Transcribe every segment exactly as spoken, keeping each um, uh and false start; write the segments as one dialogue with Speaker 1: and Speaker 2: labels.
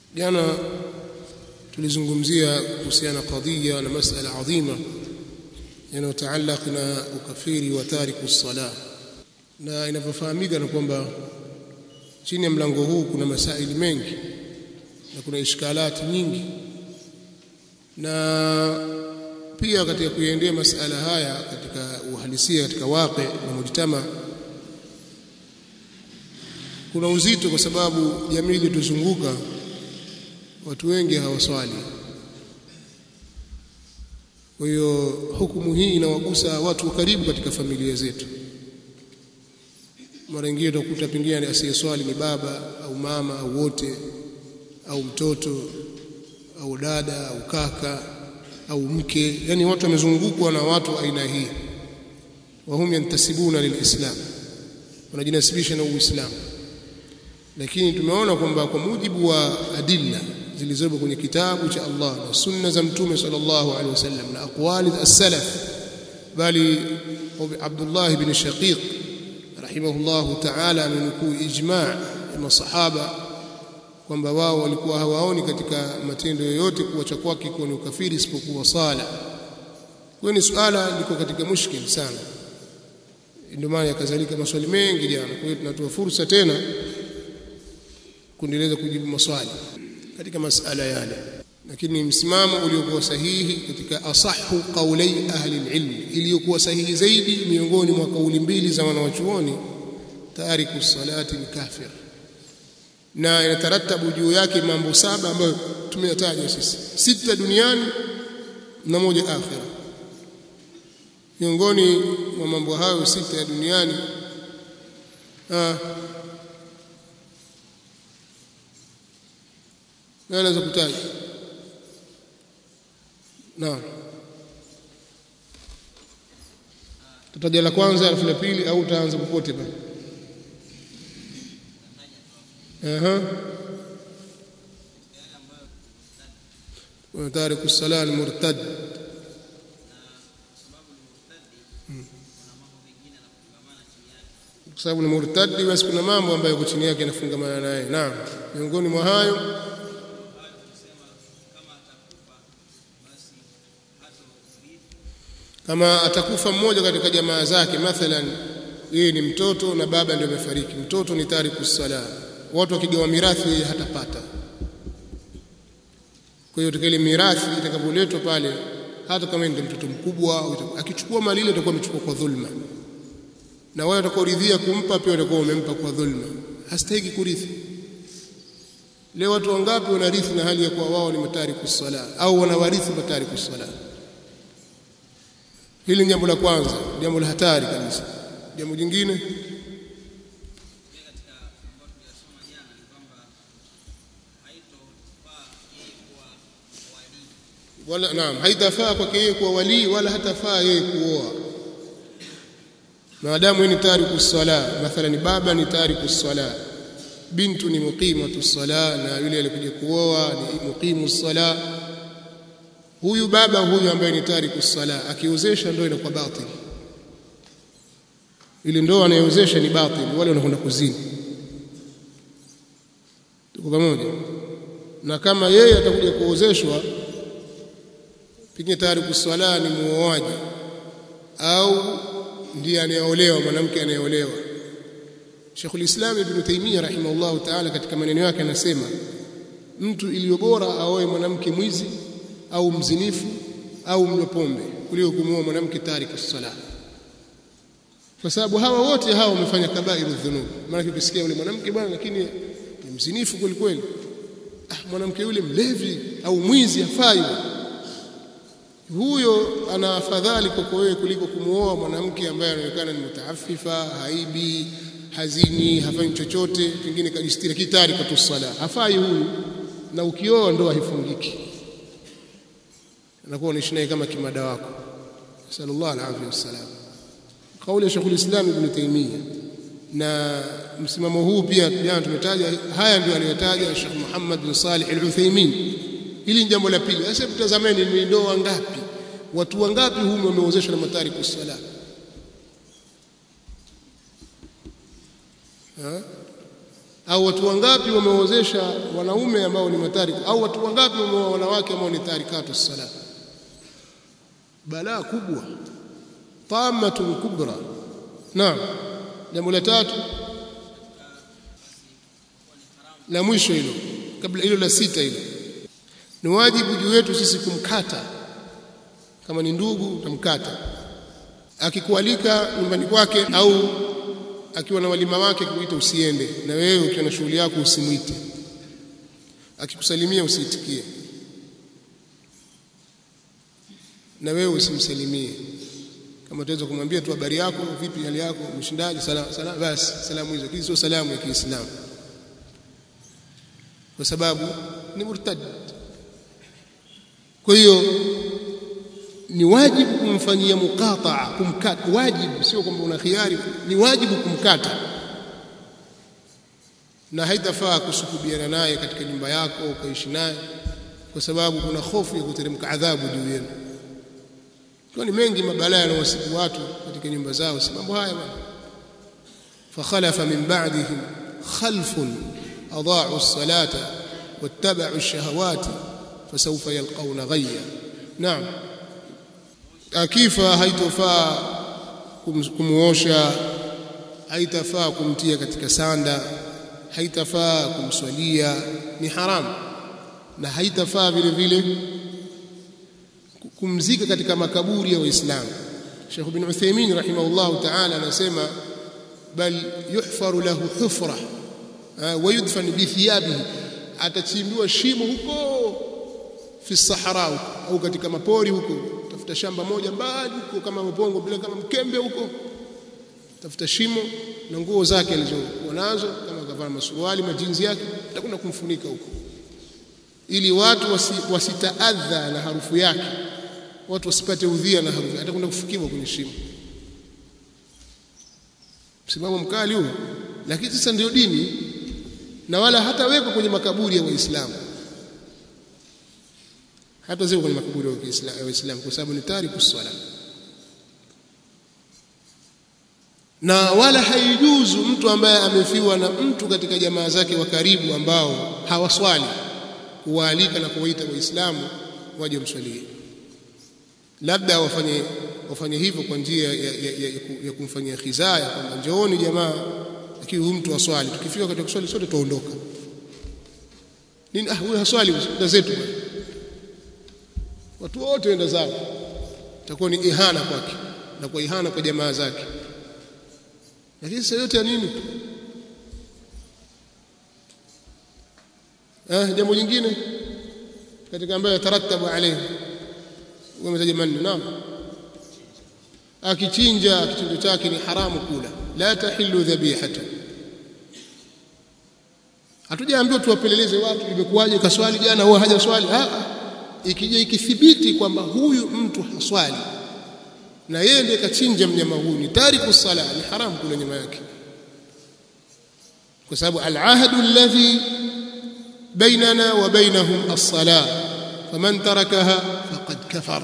Speaker 1: Jana tulizungumzia kuhusiana kadhia na masala adhima yanayotaallaq na ukafiri wa tariku sala, na inavyofahamika na kwamba chini ya mlango huu kuna masaili mengi na kuna ishkalati nyingi, na pia katika kuiendea masala haya katika uhalisia katika waqi na mujtama kuna uzito, kwa sababu jamii iliyotuzunguka watu wengi hawaswali. Kwa hiyo hukumu hii inawagusa watu wa karibu katika familia zetu. Mara nyingine utakuta pengine asiyeswali ni baba au mama au wote au mtoto au dada au kaka au mke, yani watu wamezungukwa na watu aina hii, wahum yantasibuna lilislam, wanajinasibisha na Uislamu. Lakini tumeona kwamba kwa mujibu wa adilla zilizopo kwenye kitabu cha Allah na sunna za Mtume sallallahu alaihi wasallam na aqwali as-salaf, bali Abdullah ibn Shaqiq rahimahullahu ta'ala amenukuu ijma' ya masahaba kwamba wao walikuwa hawaoni katika matendo yoyote kuacha kwake kuwa ni ukafiri isipokuwa sala. Kwa ni suala liko katika mushkil sana, ndio maana yakazalika maswali mengi jana. Kwa hiyo tunatoa fursa tena kuendeleza kujibu maswali katika masala yale, lakini msimamo uliokuwa sahihi katika asahu qaulai ahli alilm, iliyokuwa sahihi zaidi miongoni mwa kauli mbili za wanawachuoni, tariku salati ni kafir, na inataratabu juu yake mambo saba ambayo tumeyataja sisi, sita duniani na moja akhira. Miongoni mwa mambo hayo sita ya duniani ah na naweza kutaja naam, tutaja la kwanza alafu la pili, au utaanza popote bana? Aha, wa tariku as-salat al-murtad. Kwa sababu ni murtadi, basi kuna mambo ambayo kwa chini yake yanafungamana naye. Naam, miongoni mwa hayo kama atakufa mmoja katika jamaa zake, mathalan yeye ni mtoto na baba ndio amefariki, mtoto ni tariku sala, watu wakigawa mirathi yeye hatapata. Kwa hiyo ile mirathi itakapoletwa pale, hata kama ndio mtoto mkubwa akichukua mali ile itakuwa amechukua kwa dhulma, na wao watakaoridhia kumpa pia watakuwa wamempa kwa dhulma, hastahiki kurithi. Leo watu wangapi wanarithi na hali ya kuwa wao ni matariku sala au wanawarithi matariku sala? Hili jambo la kwanza, jambo la hatari kabisa. Jambo jingine wala naam, haitafaa kwake yeye kuwa wali, wala hatafaa yeye kuoa maadamu ni tariku sala. Mathalan baba ni tariku sala, bintu ni muqimatu sala, na yule alikuja kuoa ni muqimu sala. Huyu baba huyu ambaye ni tariku sala akiozesha ndoa inakuwa batil, ile ndoa anayozesha ni batil, wale wanakwenda kuzini. Tuko pamoja? Na kama yeye atakuja kuozeshwa, pengine tariku sala ni muoaji au ndiye anayeolewa, mwanamke anayeolewa. Sheikhul Islam Ibn Taymiyyah rahimahullahu ta'ala katika maneno yake anasema mtu iliyo bora aoe mwanamke mwizi au mzinifu au mnywa pombe kuliko kumuoa mwanamke tariku sala, kwa sababu hawa wote hawa wamefanya kabairu dhunub. Maana ukisikia yule mwanamke bwana lakini ni mzinifu kweli kweli, ah, mwanamke yule mlevi au mwizi hafai, huyo ana afadhali kwako wewe kuliko kumuoa mwanamke ambaye anaonekana ni mutaafifa, haibi, hazini, hafanyi chochote, pengine kajistiri kitari kwa tusala, hafai huyu, na ukioa ndoa haifungiki, anakuwa unaishi naye kama kimada wako. Sallallahu alaihi wasallam, kauli ya Sheikhul Islam Ibn Taymiyyah. Na msimamo huu pia jana tumetaja, haya ndio aliyotaja Sheikh Muhammad bin Salih al-Uthaymeen. Hili ni jambo la pili. Sasa mtazameni ni ndoa ngapi, watu wangapi humu wameozeshwa na matariku sala? Ha? au watu wangapi wameozesha wanaume ambao ni matariku, au watu wangapi wameoa wanawake ambao ni tarikatu sala. Balaa kubwa, tamatun kubra. Naam. Jambo la tatu la mwisho hilo, kabla hilo la sita hilo, ni wajibu juu yetu sisi kumkata. Kama ni ndugu utamkata, akikualika nyumbani kwake au akiwa na walima wake kuita usiende, na wewe ukiwa na shughuli yako usimwite. Akikusalimia usiitikie, na wewe usimsalimie. Kama utaweza kumwambia tu habari yako, vipi hali yako, mshindaji, salamu salamu, basi salamu hizo, hizo sio salamu ya Kiislamu, kwa sababu ni murtad. Kwa hiyo ni wajibu kumfanyia muqataa, kumkata. Wajibu, sio kwamba una khiari, ni wajibu kumkata. Na haitafaa kusukubiana naye katika nyumba yako ukaishi naye, kwa sababu kuna hofu ya kuteremka adhabu juu yenu. Kwa ni mengi mabalaa yanawasibu watu katika nyumba zao, si mambo haya bwana. Fa khalafa min ba'dihim khalfun adaa'u as-salata wattaba'u ash-shahawati fasawfa yalqawna ghayya. Naam. Akifa haitofaa kumuosha, haitafaa kumtia katika sanda, haitafaa kumswalia, ni haramu. Na haitafaa vile vile kumzika katika makaburi ya Waislamu. Sheikh Ibn Uthaymeen rahimahullah ta'ala anasema bal yuhfaru lahu hufra wa yudfan bi thiyabihi, atachimbiwa shimo huko fi sahara au katika mapori huko. Tafuta shamba moja mbali huko kama mpongo bila kama mkembe huko, tafuta shimo na nguo zake alizokuwa nazo, kama kavaa masuruali majinzi yake, atakwenda kumfunika huko, ili watu wasi, wasitaadha na harufu yake, watu wasipate udhia na harufu, atakwenda kufukiwa kwenye shimo. Msimamo mkali huo, lakini sasa ndio dini. Na wala hatawekwa kwenye makaburi ya Waislamu, hata ziko kwenye makaburi ya Waislamu, kwa sababu ni tariku swala. Na wala haijuzu mtu ambaye amefiwa na mtu katika jamaa zake wa karibu ambao hawaswali kuwaalika na kuwaita Waislamu waje mswalie. Labda wafanye wafanye hivyo kwa njia ya, ya, ya, ya, ya kumfanyia khizaya kwamba njooni jamaa, lakini huyu mtu aswali, tukifika katika kuswali sote tuondoka. Nini? Ah, huyu haswali, ndio zetu. Watu wote waenda zao, itakuwa ni ihana kwake na kwa ihana kwa jamaa zake. Lakini sasa yote ya nini? Ah, jambo jingine katika ambayo taratabu alayhi wametaja maneno. Naam, akichinja kitendo chake ni haramu kula, la tahillu dhabihatu. Hatujaambiwa tuwapeleleze watu imekuwaje, kaswali jana au hajaswali. Ah, ikija ikithibiti kwamba huyu mtu haswali na yeye ndiye kachinja mnyama huyu, ni tariku sala, ni haramu kula nyama yake, kwa sababu al-ahdu alladhi bainana wa bainahum as-salah faman tarakaha faqad kafar.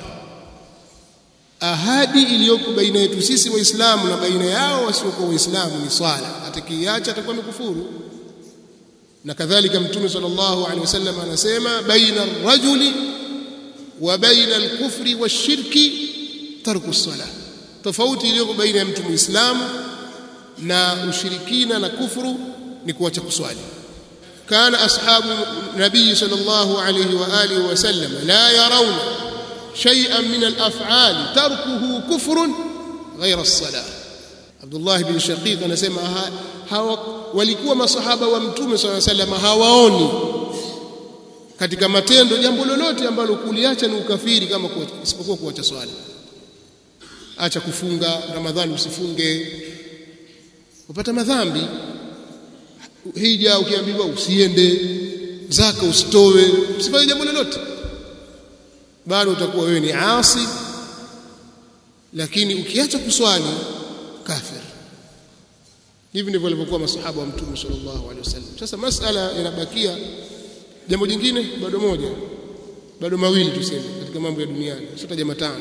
Speaker 1: Ahadi iliyoko baina yetu sisi Waislamu na baina yao wasiokuwa Waislamu ni swala, atakiacha atakuwa amekufuru. Na kadhalika Mtume sallallahu alaihi wasallam anasema baina ar-rajuli wa baina al-kufri wash-shirki tarku as-salah. Tofauti iliyoko baina ya mtu Muislamu na ushirikina na kufuru ni kuacha kuswali. Kana ashabu nabii sallallahu alayhi wa alihi wasallam la yarawna shay'an min al-af'ali tarkuhu kufrun ghayra as-salah. Abdullah ibn Shaqiq anasema hawa walikuwa masahaba wa Mtume sallallahu alayhi wasallam hawaoni katika matendo jambo lolote ambalo kuliacha ni ukafiri kama isipokuwa kuacha swala. Acha kufunga Ramadhani, usifunge, upata madhambi. Hija ukiambiwa usiende, zaka usitoe, usifanye jambo lolote, bado utakuwa wewe ni asi. Lakini ukiacha kuswali kafir. Hivi ndivyo walivyokuwa masahaba wa Mtume sallallahu alaihi wasallam. Sasa masala inabakia jambo jingine, bado moja, bado mawili tuseme katika mambo ya duniani, sio taja matano.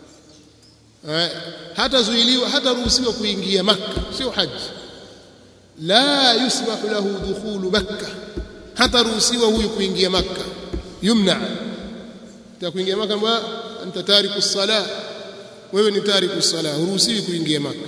Speaker 1: Hata zuiliwa, hata ruhusiwa kuingia Makka, sio haji. la yusmahu lahu dukhulu makkah, hata ruhusiwa huyu kuingia Makkah, yumna. Takuingia Makkah mbwa anta tariku as-salah, wewe ni tariku as-salah, huruhusiwi kuingia Makkah.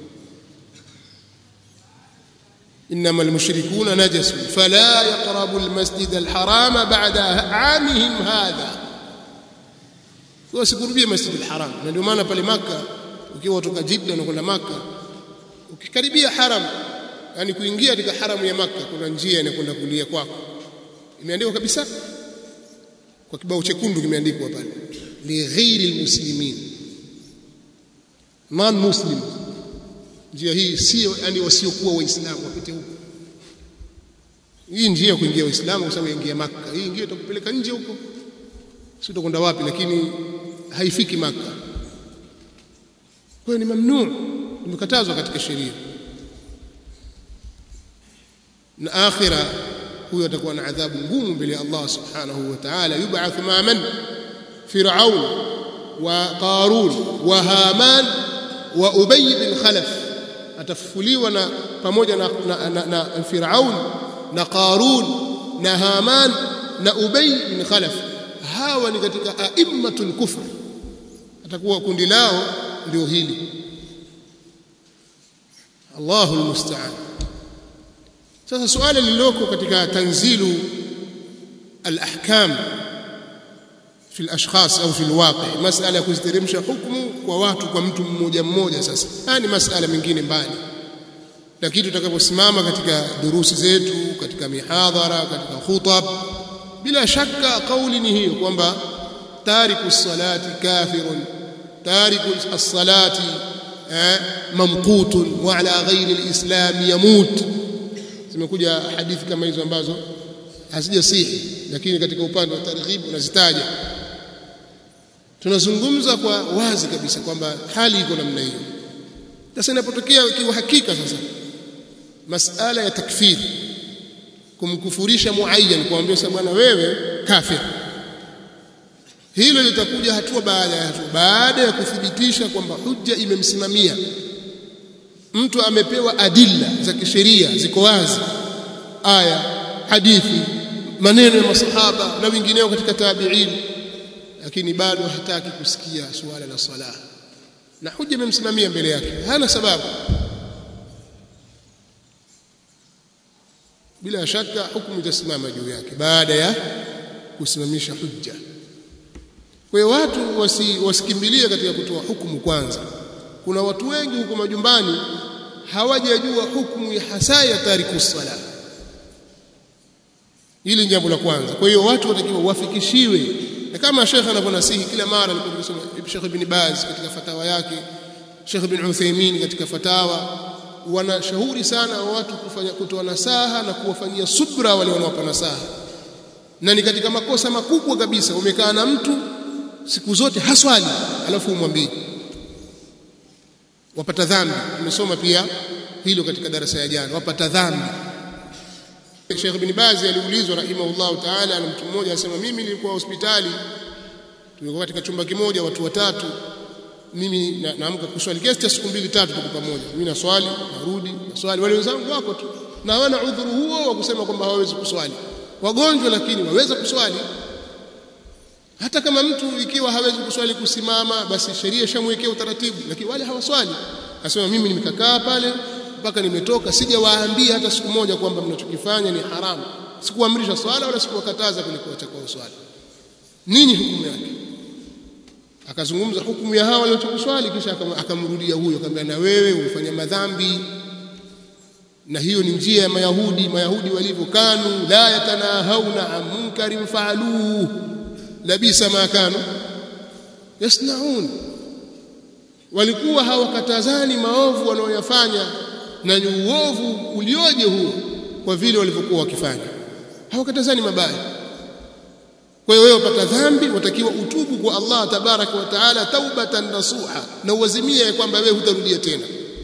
Speaker 1: إنما المشركون نجس فلا يقربوا المسجد الحرام بعد عامهم هذا. wasikurubie Masjid al-Haram. Na ndio maana pale Makkah ukiwa kutoka Jeddah na kwenda Makkah, ukikaribia haram, yani kuingia katika haramu ya Makkah, kuna njia inakwenda kulia kwako, imeandikwa kabisa kwa kibao chekundu, kimeandikwa pale li ghairi almuslimin, man muslim. Njia hii sio yani wasiokuwa waislamu wapite huko. Hii njia ya kuingia Uislamu kwa sababu ingia Makkah, hii njia itakupeleka nje huko, sio utakwenda wapi, lakini haifiki Makkah. Kwa hiyo ni mamnuu, imekatazwa katika sheria. Na akhira huyo atakuwa na adhabu ngumu mbele ya Allah subhanahu wa ta'ala. Yub'ath ma man Fir'aun wa Qarun wa Haman wa Ubay bin Khalaf, atafufuliwa na pamoja na, na, na, na Fir'aun na Qarun na Haman na Ubay bin Khalaf. Hawa ni katika aimmatul kufr, atakuwa kundi lao ndio hili. Allahul musta'an. Sasa suala lililoko katika tanzilu al-ahkam fi al-ashkhas au fi al-waqi', masala ya kuziteremsha hukumu kwa watu, kwa mtu mmoja mmoja. Sasa haya ni masala mengine mbali, lakini tutakaposimama katika durusi zetu, katika mihadhara, katika khutab, bila shaka kauli ni hiyo kwamba tariku as-salati kafirun, tariku as-salati mamqutun wa ala ghairi al-islam yamut. Zimekuja hadithi kama hizo ambazo hazijasihi, lakini katika upande wa targhib unazitaja. Tunazungumza kwa wazi kabisa kwamba hali iko namna hiyo. Sasa inapotokea ikiwa hakika sasa masala ya takfir, kumkufurisha muayyan, kuambia sasa bwana wewe kafir, hilo litakuja hatua baada ya hatua, baada ya kuthibitisha kwamba hujja imemsimamia mtu, amepewa adilla za kisheria ziko wazi, aya, hadithi, maneno ya masahaba na wengineo katika tabi'in, lakini bado hataki kusikia suala la sala na hujja imemsimamia mbele yake, hana sababu. Bila shaka hukumu itasimama juu yake baada ya kusimamisha hujja. Kwa hiyo watu wasi, wasikimbilie katika kutoa hukumu kwanza. Kuna watu wengi huko majumbani hawajajua hukumu ya hasa ya tariku sala. Hili jambo la kwanza. Kwa hiyo watu watakiwa wafikishiwe, na kama Sheikh anavyonasihi kila mara, aliposema Sheikh Ibn Baz katika fatawa yake, Sheikh Ibn Uthaymeen katika fatawa, wanashauri sana watu kufanya kutoa nasaha na kuwafanyia subra wale wanaowapa nasaha. Na ni katika makosa makubwa kabisa, umekaa na mtu siku zote haswali alafu umwambie, wapata dhambi. Nimesoma pia hilo katika darasa ya jana, wapata dhambi. Sheikh Ibn Baz aliulizwa rahimahullah ta'ala na mtu mmoja, asema mimi nilikuwa hospitali, tulikuwa katika chumba kimoja watu watatu, mimi naamka na kuswali kiasi cha siku mbili tatu tuko pamoja, mimi naswali narudi naswali, wale wenzangu wako tu na hawana udhuru huo wa kusema kwamba hawawezi kuswali, wagonjwa lakini waweza kuswali. Hata kama mtu ikiwa hawezi kuswali kusimama, basi sheria ishamwekea utaratibu, lakini wale hawaswali. Asema mimi nimekakaa pale mpaka nimetoka, sijawaambia hata siku moja kwamba mnachokifanya ni haramu, sikuamrisha swala wala sikuwakataza kulikuacha kwa swala. Nini hukumu yake? Akazungumza hukumu ya hao waliokuswali, kisha akamrudia huyo, akamwambia na wewe umefanya madhambi, na hiyo ni njia ya Mayahudi. Mayahudi walivyo, kanu la yatanahawna an munkarin fa'aluhu labisa ma kanu yasnaun, walikuwa hawakatazani maovu wanaoyafanya, na ni uovu ulioje huo kwa vile walivyokuwa wakifanya, hawakatazani mabaya. Kwa hiyo wewe upata dhambi, watakiwa utubu kwa Allah tabaraka wa taala taubatan nasuha, na uazimie kwamba wewe hutarudia tena.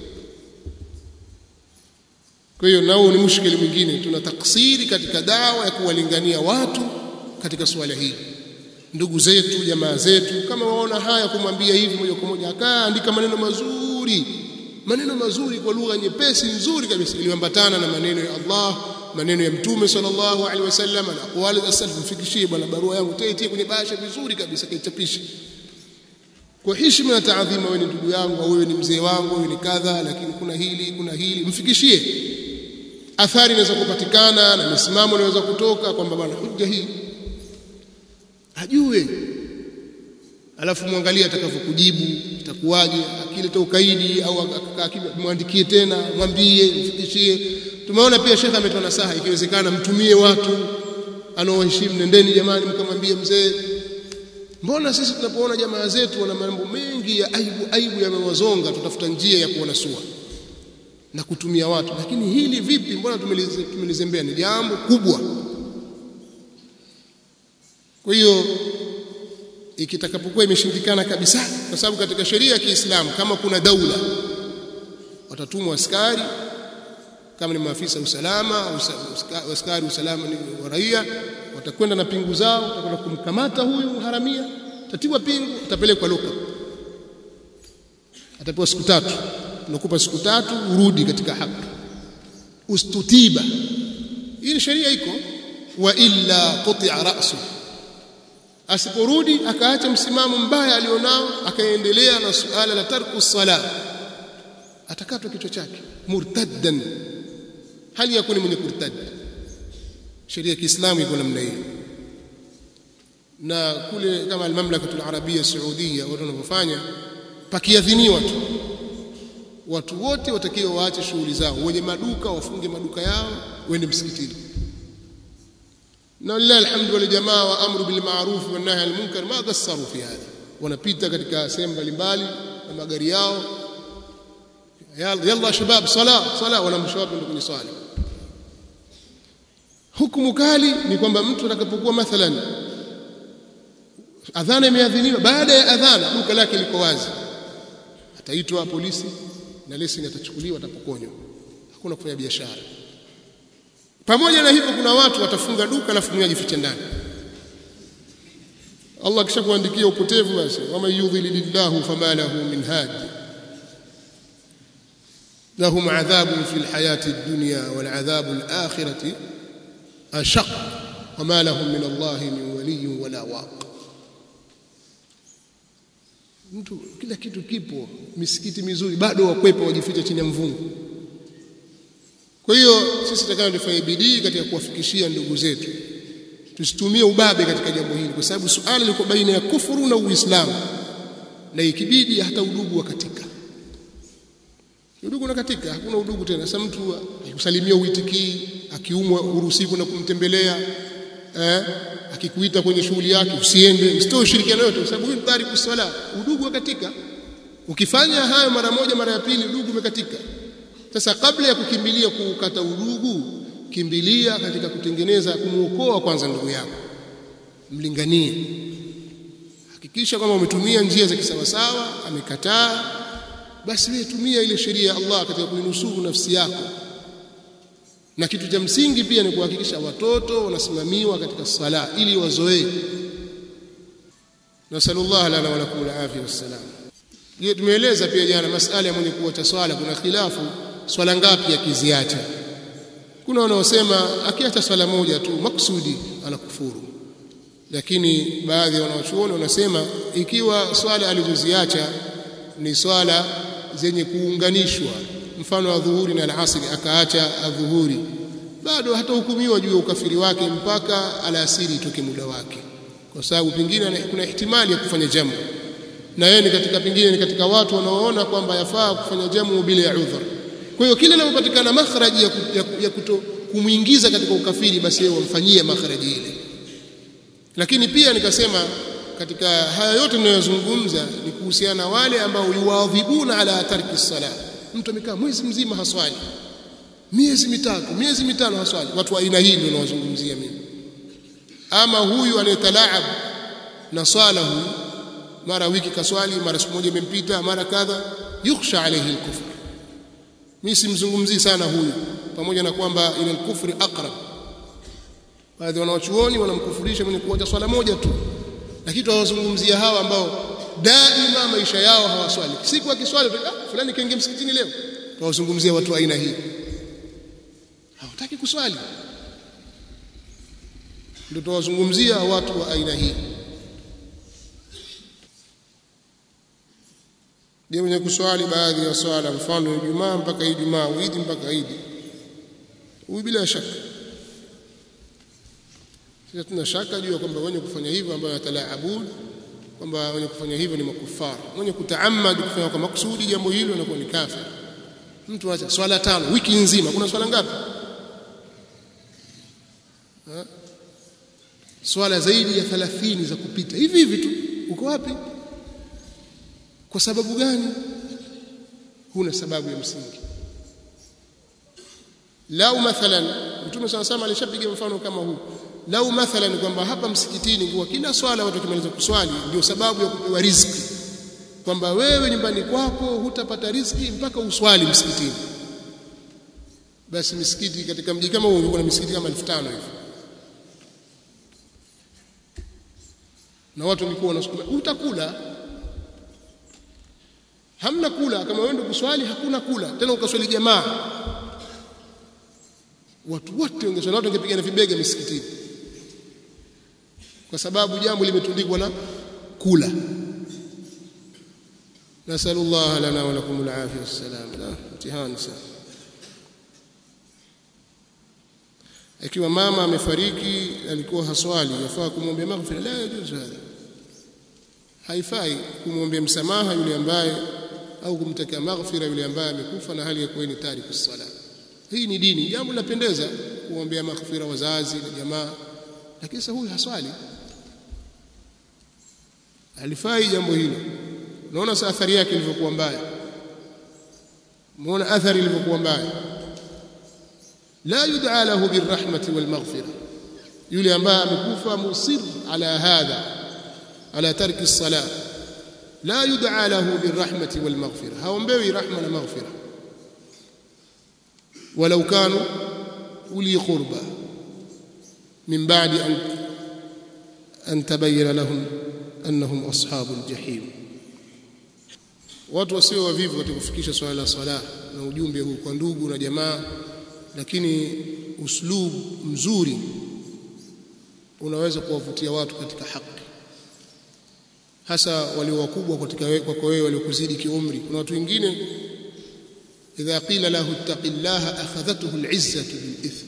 Speaker 1: Kwa hiyo nao ni mushkili mwingine, tuna taksiri katika dawa ya kuwalingania watu katika swala hili. Ndugu zetu, jamaa zetu, kama waona haya kumwambia hivi moja kwa moja, akaa andika maneno mazuri maneno mazuri kwa lugha nyepesi nzuri kabisa iliyoambatana na maneno ya Allah, maneno ya Mtume sallallahu alaihi wasallam na aqwali za salaf. Mfikishie bwana barua yangu, taitie kwenye bahasha vizuri kabisa, kaichapisha kwa heshima na taadhima. Wewe ni ndugu yangu, au wewe ni mzee wangu, wewe ni kadha, lakini kuna hili kuna hili, mfikishie. Athari inaweza kupatikana na misimamo inaweza kutoka kwamba bwana hujja hii ajue, alafu muangalie atakavyokujibu itakuwaje. Akileta ukaidi au muandikie tena, mwambie, mfikishie. Tumeona pia Sheikh ametoa nasaha, ikiwezekana mtumie watu anaoheshimu, nendeni jamani mkamwambie mzee. Mbona sisi tunapoona jamaa zetu wana mambo mengi ya aibu aibu yamewazonga, tutafuta njia ya kuona sura na kutumia watu, lakini hili vipi? Mbona tumelizembea? Ni jambo kubwa. Kwa hiyo ikitakapokuwa imeshindikana kabisa, kwa sababu katika sheria ya Kiislamu kama kuna daula watatumwa askari, kama ni maafisa usalama au askari usalama ni wa raia, watakwenda na pingu zao, watakwenda kumkamata huyu haramia, tatiwa pingu, atapelekwa loka, atapewa siku tatu. Tunakupa siku tatu urudi katika haki, ustutiba. Hii sheria iko. Wa illa quti'a ra'su, asiporudi akaacha msimamo mbaya alionao akaendelea na suala la tarku sala, atakatwa kichwa chake murtaddan, hali yakuni mwenye kurtad. Sheria ya Kiislamu iko namna hiyo. Na kule kama al-Mamlakatul Arabia Saudia watu wanavyofanya, pakiadhiniwa tu watu wote watakiwa waache shughuli zao, wenye maduka wafunge maduka yao, wende msikitini. Na lillahi alhamdu wal jamaa wa amru bil ma'ruf wa nahy anil munkar ma qassaru fi hadha, wanapita katika sehemu mbalimbali na magari yao, yalla shabab sala sala, wala mshawabu ndio kwenye swala. Hukumu kali ni kwamba mtu atakapokuwa mathalan adhana imeadhiniwa, baada ya adhana duka lake liko wazi, ataitwa polisi na leseni atachukuliwa, atapokonywa, hakuna kufanya biashara. Pamoja na hivyo kuna watu watafunga duka alafu mwenyewe ajifiche ndani. Allah kisha kuandikia upotevu basi, wama yudhililillahu fama lahu min hadi lahum adhabun fil hayati ad-dunya wal adhabu al-akhirati ashaq wama lahum min Allah min waliyyin wala waq. Mtu kila kitu kipo, misikiti mizuri, bado wakwepa wajificha chini ya mvungu. Kwa hiyo sisi tutakao tufanye bidii katika kuwafikishia ndugu zetu, tusitumie ubabe katika jambo hili, kwa sababu suala liko baina ya kufuru na Uislamu, na ikibidi hata udugu wakatika. Udugu unakatika, hakuna udugu tena. Sasa mtu akikusalimia uitikii, akiumwa uruhusiku na kumtembelea, eh, akikuita kwenye shughuli yake usiende, usitoe ushirikiano yote, kwa sababu huyu ni tariku sala, udugu wakatika. Ukifanya hayo mara moja mara ya pili, udugu umekatika. Sasa kabla ya kukimbilia kukata udugu, kimbilia katika kutengeneza, kumuokoa kwanza ndugu yako, mlinganie. Hakikisha kwamba umetumia njia za kisawasawa, amekataa, basi wewe tumia ile sheria ya Allah katika kuinusuru nafsi yako. Na kitu cha msingi pia ni kuhakikisha watoto wanasimamiwa katika sala ili wazoee. Nasallallahu lana wa lakum al-afiyah wassalam. Je, tumeeleza pia jana masala ya mwenye kuacha swala, kuna khilafu swala ngapi akiziacha. Kuna wanaosema akiacha swala moja tu maksudi anakufuru, lakini baadhi ya wanawachuoni wanasema ikiwa swala alizoziacha ni swala zenye kuunganishwa, mfano wa dhuhuri na al-asri, akaacha adhuhuri, bado hata hukumiwa juu ya ukafiri wake mpaka alasiri itoke muda wake, kwa sababu pengine kuna ihtimali ya kufanya jamu, na yeye ni katika pengine ni katika watu wanaoona kwamba yafaa kufanya jamu bila ya udhur. Kwa hiyo kile linapopatikana makhraji ya, ya, ya kuto kumuingiza katika ukafiri, basi yeye wamfanyie makhraji ile. Lakini pia nikasema katika haya yote ninayozungumza ni kuhusiana wale ambao yuwadhibuna ala tarki sala. Mtu amekaa mwezi mzima haswali, miezi mitatu, miezi mitano haswali. Watu wa aina hii ndio ninawazungumzia mimi. Ama huyu anayetalaab na swala, huyu mara wiki kaswali, mara siku moja imempita, mara kadha, yukhsha alayhi al-kufr. Mimi simzungumzii sana huyu, pamoja na kwamba ila al-kufri aqrab. Baadhi wanawachuoni wanamkufurisha mwenye kuacha swala moja tu, lakini tunawazungumzia hawa ambao daima maisha yao hawaswali. Siku akiswali ah, fulani kaingia msikitini leo. Tuwazungumzia watu aina hii. Hawataki kuswali. Ndio tuwazungumzia watu wa aina hii. Ndio mwenye kuswali baadhi ya swala, mfano Ijumaa mpaka Ijumaa, Eid mpaka Eid. Huyu bila shaka. Sisi tuna shaka juu ya kwamba wenye kufanya hivyo ambao watalaabud, kwamba wenye kufanya hivyo ni makufara. Mwenye kutaamadi kufanya kwa makusudi jambo hilo anakuwa ni kafir. Mtu acha swala tano wiki nzima, kuna swala ngapi? Ha? Swala zaidi ya thelathini za kupita. Hivi hivi tu. Uko wapi? Kwa sababu gani? Huna sababu ya msingi. Lau mathalan Mtume sana sana alishapiga mfano kama huu. Lau mathalan kwamba hapa msikitini kwa kila swala watu kimaliza kuswali ndio sababu ya kupewa riziki. Kwamba wewe nyumbani kwako hutapata riziki mpaka uswali msikitini. Basi misikiti katika mji kama huu kuna misikiti kama elfu tano hivi. Na watu walikuwa wanasukuma utakula. Hamna kula kama wewe ndio kuswali hakuna kula. Tena ukaswali jamaa. Watu wote wangeswali, watu wangepigana vibega misikitini. Kwa sababu jambo limetundikwa na kula. Nasallallahu lana wa lakum al-afiyah wassalam. La mtihani sana. Ikiwa mama amefariki alikuwa haswali, yafaa kumwombea maghfira? La yajuzu hada. Haifai kumwombea msamaha yule ambaye au kumtakia maghfira yule ambaye amekufa na hali ya kuwa ni tariku sala. Hii ni dini, jambo linapendeza kuombea maghfira wazazi na jamaa, lakini sasa huyu haswali. Alifai jambo hilo. Unaona sasa athari yake ilivyokuwa mbaya. Unaona athari ilivyokuwa mbaya. La yud'a lahu birrahmati wal maghfira. Yule ambaye amekufa musir ala hadha, ala tarki as-salah, la yud'a lahu birrahmati wal maghfira. Haombewi rahma na maghfira. Walau kanu uli qurba min ba'di an an tabayyana lahum annahum ashabul jahim. Watu wasio wavivu katika kufikisha swala la sala na ujumbe huu kwa ndugu na jamaa, lakini uslub mzuri unaweza kuwavutia watu katika haki, hasa walio wakubwa katika wewe, kwa wewe waliokuzidi kiumri. Kuna watu wengine idha qila lahu ittaqillaha akhadhathu al'izzatu bil ithm.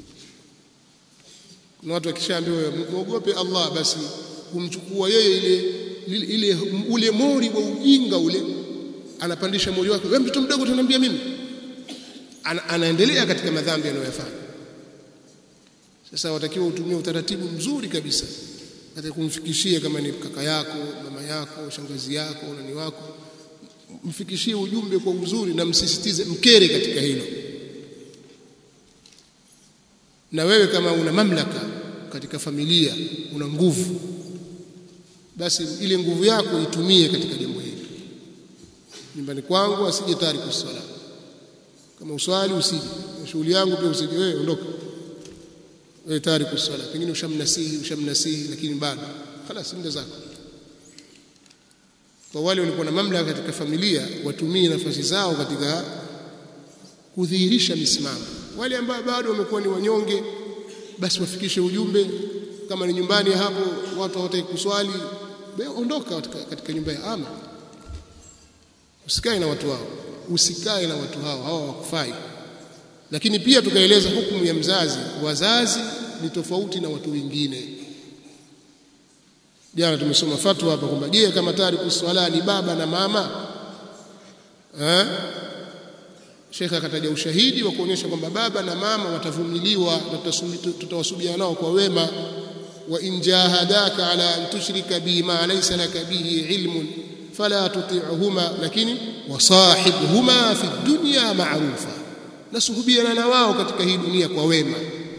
Speaker 1: Kuna watu akishaambiwa muogope Allah, basi kumchukua yeye ile ile ule mori wa ujinga ule, anapandisha mori wake. Wewe mtoto mdogo tunaniambia mimi, ana, anaendelea katika madhambi anayofanya. Sasa watakiwa utumie utaratibu mzuri kabisa katika kumfikishia, kama ni kaka yako, mama yako, shangazi yako, nani wako, mfikishie ujumbe kwa uzuri na msisitize, mkere katika hilo. Na wewe kama una mamlaka katika familia, una nguvu, basi ile nguvu yako itumie katika jambo hili. Nyumbani kwangu asije tariku sala. Kama uswali usije. Shughuli yangu pia usije, wewe ondoka. Wewe tariku sala. Pengine ushamnasihi, ushamnasihi lakini bado. Khalas nenda zako. Kwa wale walikuwa na mamlaka katika familia, watumie nafasi zao katika kudhihirisha misimamo. Wale ambao bado wamekuwa ni wanyonge, basi wafikishe ujumbe. Kama ni nyumbani hapo watu hawataki kuswali, ondoka katika, katika nyumba ya ama. Usikae na watu hao, usikae na watu hao, hao hawakufai. Lakini pia tukaeleza hukumu ya mzazi. Wazazi ni tofauti na watu wengine. Jana tumesoma fatwa hapa kwamba je, kama tariku swala ni baba na mama? Eh? Sheikh akataja ushahidi wa kuonyesha kwamba baba na mama watavumiliwa na tutawasubiana nao kwa wema. Wa in jahadaka ala an tushrika bi ma laysa laka bihi ilmun fala tuti'huma, lakini wasahibhuma fi dunya ma'rufa. Nasuhubiana na wao katika hii dunia kwa wema.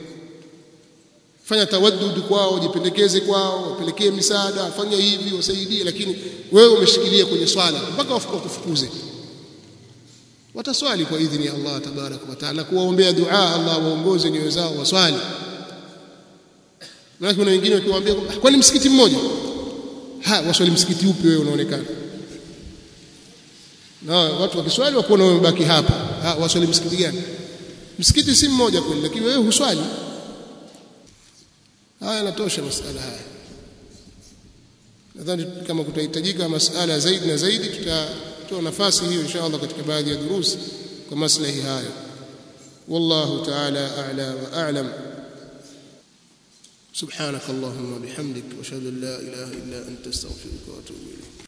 Speaker 1: Fanya tawaddud kwao, jipendekeze kwao, wapelekee misaada, fanya hivi, wasaidie, lakini wewe umeshikilia kwenye swala mpaka wakufukuze. Wataswali kwa idhini ya Allah tabaraka wa taala, kuwaombea dua Allah waongoze nyoyo zao waswali. Na kuna wengine wakiwaambia kwani msikiti mmoja? ha waswali msikiti upi wewe unaonekana na watu wakiswali wakuona wewe mbaki hapa ha waswali msikiti gani msikiti si mmoja kweli lakini wewe huswali haya yanatosha masala haya nadhani kama kutahitajika masala zaidi na zaidi tutatoa nafasi hiyo inshallah katika baadhi ya durusi kwa maslahi hayo wallahu ta'ala a'la wa a'lam subhanakallahumma bihamdik wa ashhadu an la ilaha illa anta astaghfiruka wa atubu ilayk